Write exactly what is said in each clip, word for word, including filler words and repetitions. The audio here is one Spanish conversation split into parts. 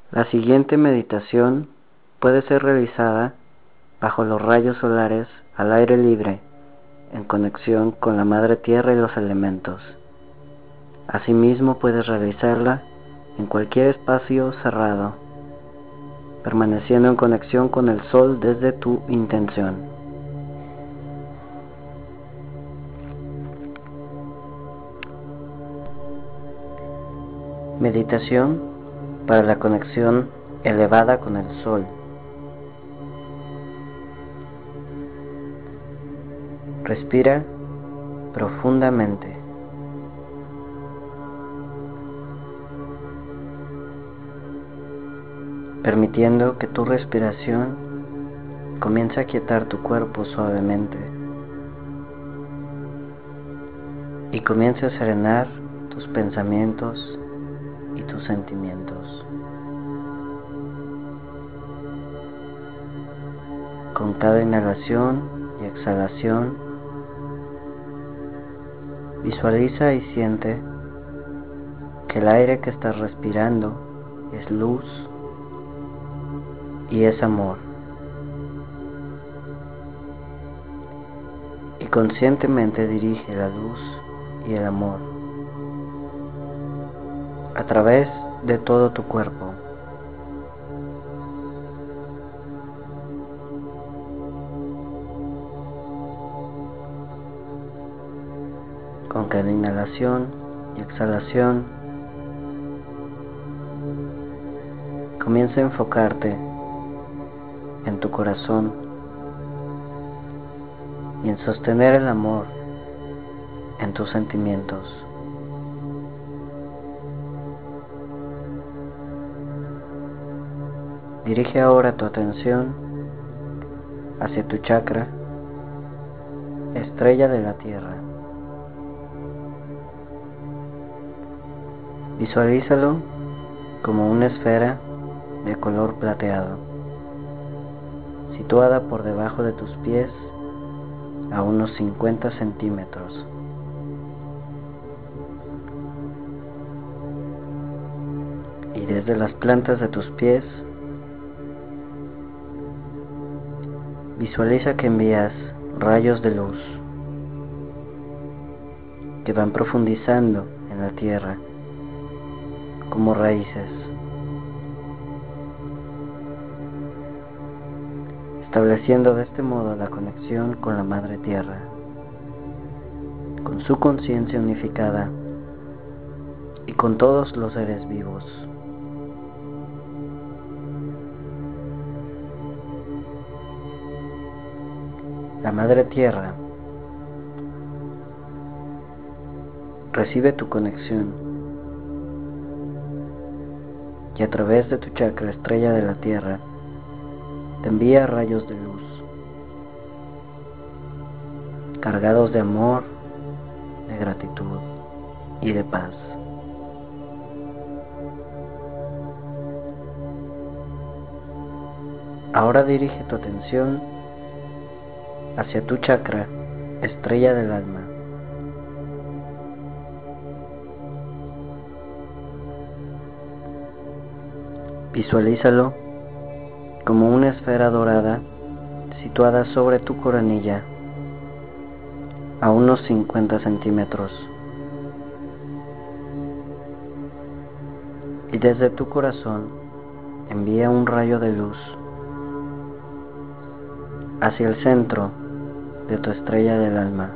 La siguiente meditación puede ser realizada bajo los rayos solares al aire libre, en conexión con la Madre Tierra y los elementos. Asimismo, puedes realizarla en cualquier espacio cerrado, permaneciendo en conexión con el Sol desde tu intención. Meditación para la conexión elevada con el Sol. Respira profundamente. Permitiendo que tu respiración comience a quietar tu cuerpo suavemente y comience a serenar tus pensamientos y tus sentimientos. Con cada inhalación y exhalación, visualiza y siente que el aire que estás respirando es luz y es amor. Y conscientemente dirige la luz y el amor a través de todo tu cuerpo. Con cada inhalación y exhalación, comienza a enfocarte en tu corazón y en sostener el amor en tus sentimientos. Dirige ahora tu atención hacia tu chakra, estrella de la Tierra. Visualízalo como una esfera de color plateado, situada por debajo de tus pies a unos cincuenta centímetros. Y desde las plantas de tus pies, visualiza que envías rayos de luz que van profundizando en la tierra como raíces, estableciendo de este modo la conexión con la Madre Tierra, con su conciencia unificada y con todos los seres vivos. La Madre Tierra recibe tu conexión y a través de tu chakra estrella de la Tierra te envía rayos de luz cargados de amor, de gratitud y de paz. Ahora dirige tu atención hacia tu chakra, estrella del alma. Visualízalo como una esfera dorada situada sobre tu coronilla a unos cincuenta centímetros. Y desde tu corazón envía un rayo de luz hacia el centro de tu estrella del alma.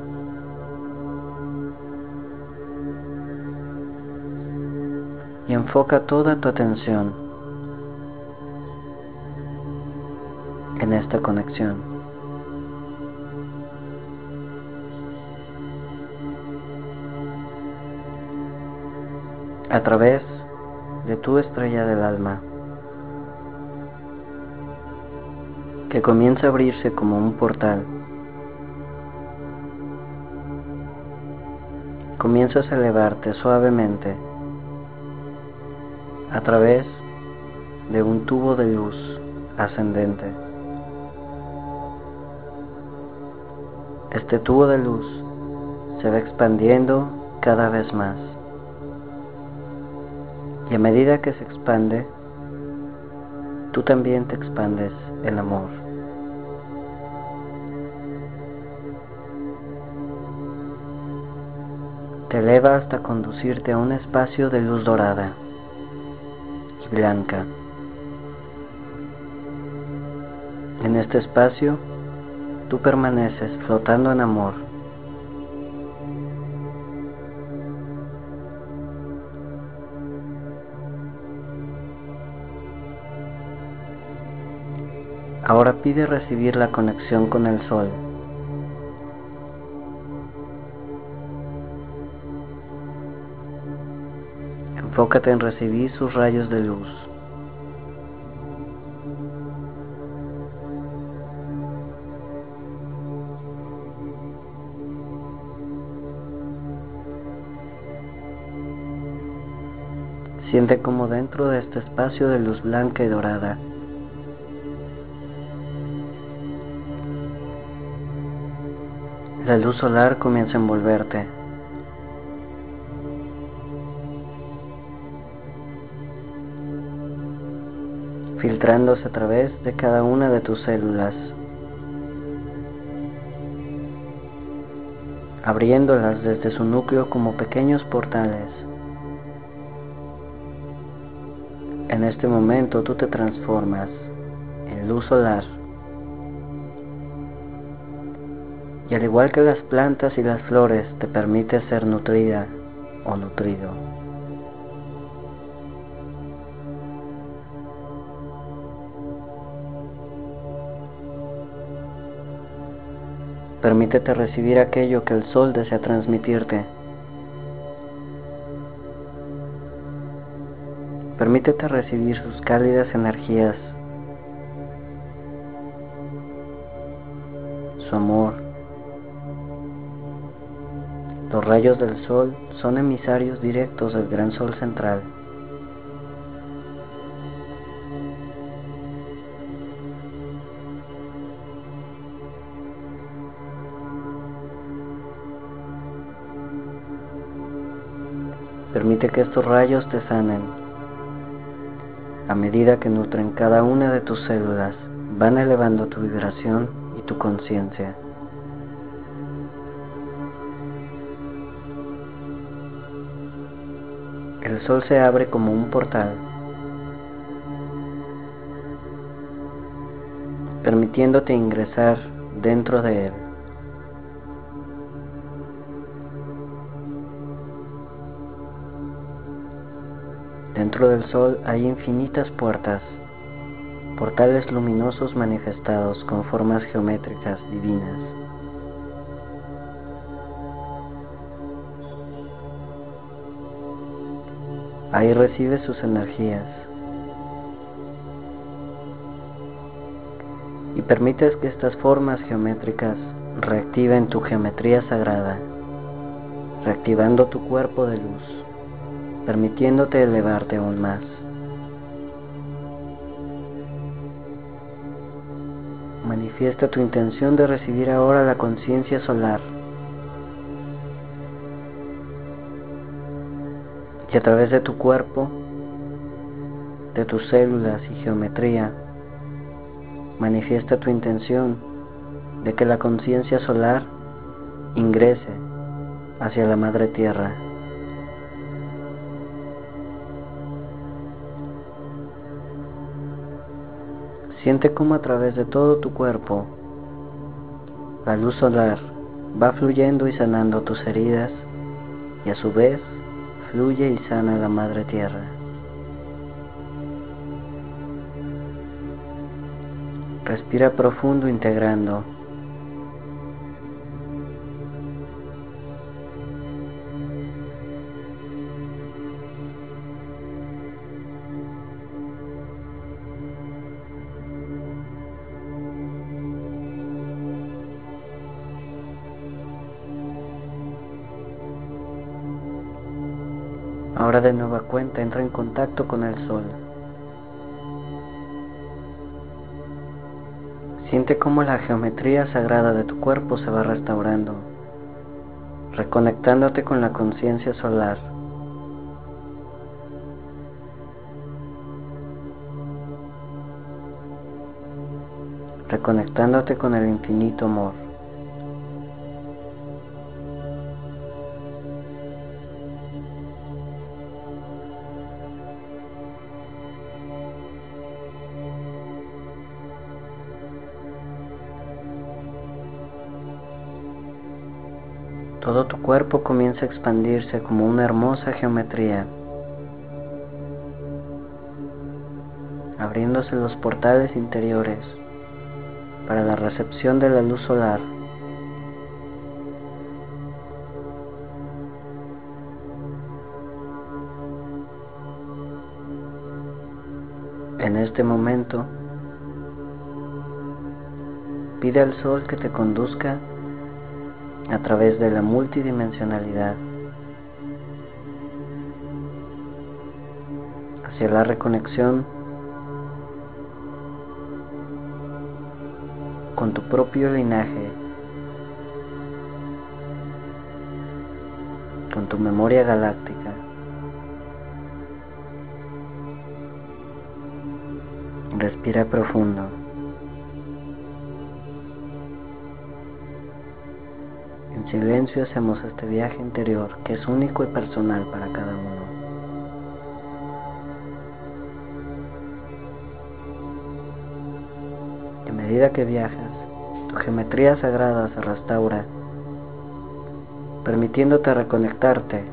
Y enfoca toda tu atención en esta conexión. A través de tu estrella del alma, que comienza a abrirse como un portal, comienzas a elevarte suavemente a través de un tubo de luz ascendente. Este tubo de luz se va expandiendo cada vez más, y a medida que se expande, tú también te expandes en amor. Te eleva hasta conducirte a un espacio de luz dorada y blanca. En este espacio, tú permaneces flotando en amor. Ahora pide recibir la conexión con el sol. Enfócate en recibir sus rayos de luz. Siente como dentro de este espacio de luz blanca y dorada, la luz solar comienza a envolverte. Filtrándose a través de cada una de tus células, abriéndolas desde su núcleo como pequeños portales. En este momento tú te transformas en luz solar. Y al igual que las plantas y las flores, te permite ser nutrida o nutrido. Permítete recibir aquello que el sol desea transmitirte. Permítete recibir sus cálidas energías, su amor. Los rayos del sol son emisarios directos del gran sol central. Permite que estos rayos te sanen. A medida que nutren cada una de tus células, van elevando tu vibración y tu conciencia. El sol se abre como un portal, permitiéndote ingresar dentro de él. Dentro del sol hay infinitas puertas, portales luminosos manifestados con formas geométricas divinas. Ahí recibes sus energías y permites que estas formas geométricas reactiven tu geometría sagrada, reactivando tu cuerpo de luz, permitiéndote elevarte aún más. Manifiesta tu intención de recibir ahora la conciencia solar y a través de tu cuerpo, de tus células y geometría, manifiesta tu intención de que la conciencia solar ingrese hacia la Madre Tierra. Siente cómo a través de todo tu cuerpo la luz solar va fluyendo y sanando tus heridas y a su vez fluye y sana la Madre Tierra. Respira profundo integrando. Ahora de nueva cuenta entra en contacto con el sol. Siente cómo la geometría sagrada de tu cuerpo se va restaurando, reconectándote con la conciencia solar. reconectándote con el infinito amor. Todo tu cuerpo comienza a expandirse como una hermosa geometría, abriéndose los portales interiores para la recepción de la luz solar. En este momento, pide al sol que te conduzca a través de la multidimensionalidad hacia la reconexión con tu propio linaje, con tu memoria galáctica. Respira profundo. En silencio hacemos este viaje interior que es único y personal para cada uno. A medida que viajas, tu geometría sagrada se restaura, permitiéndote reconectarte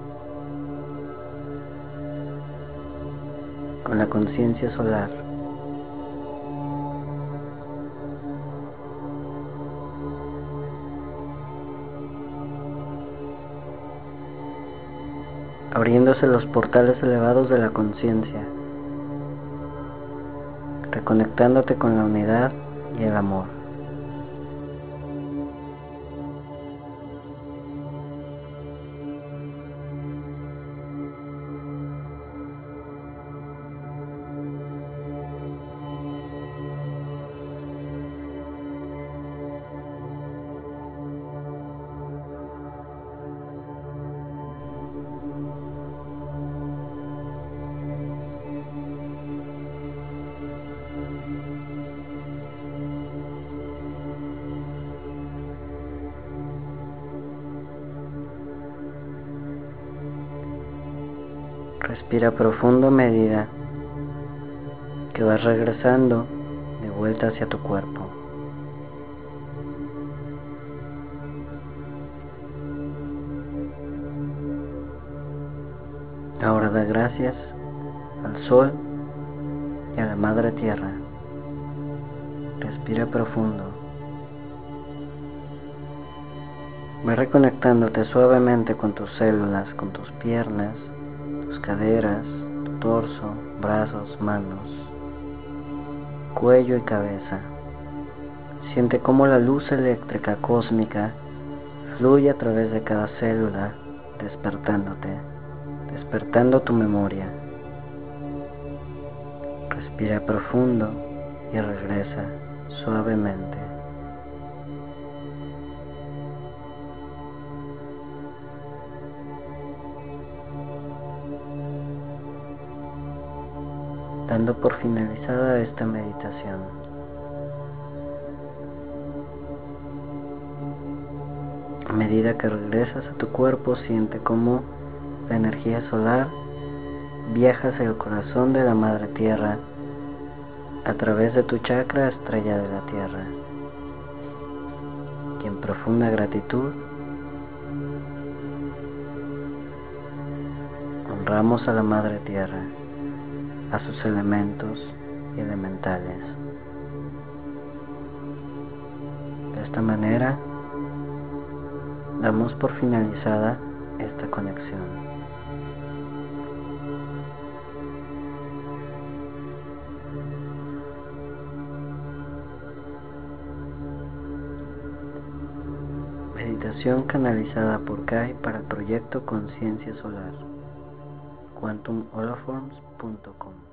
con la conciencia solar. Abriéndose los portales elevados de la conciencia, reconectándote con la unidad y el amor. Respira profundo a medida que vas regresando de vuelta hacia tu cuerpo. Ahora da gracias al sol y a la madre tierra. Respira profundo. Ve reconectándote suavemente con tus células, con tus piernas, tus caderas, tu torso, brazos, manos, cuello y cabeza. Siente cómo la luz eléctrica cósmica fluye a través de cada célula, despertándote, despertando tu memoria. Respira profundo y regresa suavemente. Dando por finalizada esta meditación. A medida que regresas a tu cuerpo, siente cómo la energía solar viaja hacia el corazón de la Madre Tierra a través de tu chakra estrella de la Tierra. Y en profunda gratitud, honramos a la Madre Tierra, a sus elementos y elementales. De esta manera, damos por finalizada esta conexión. Meditación canalizada por Kai para el proyecto Conciencia Solar. quantum holoforms punto com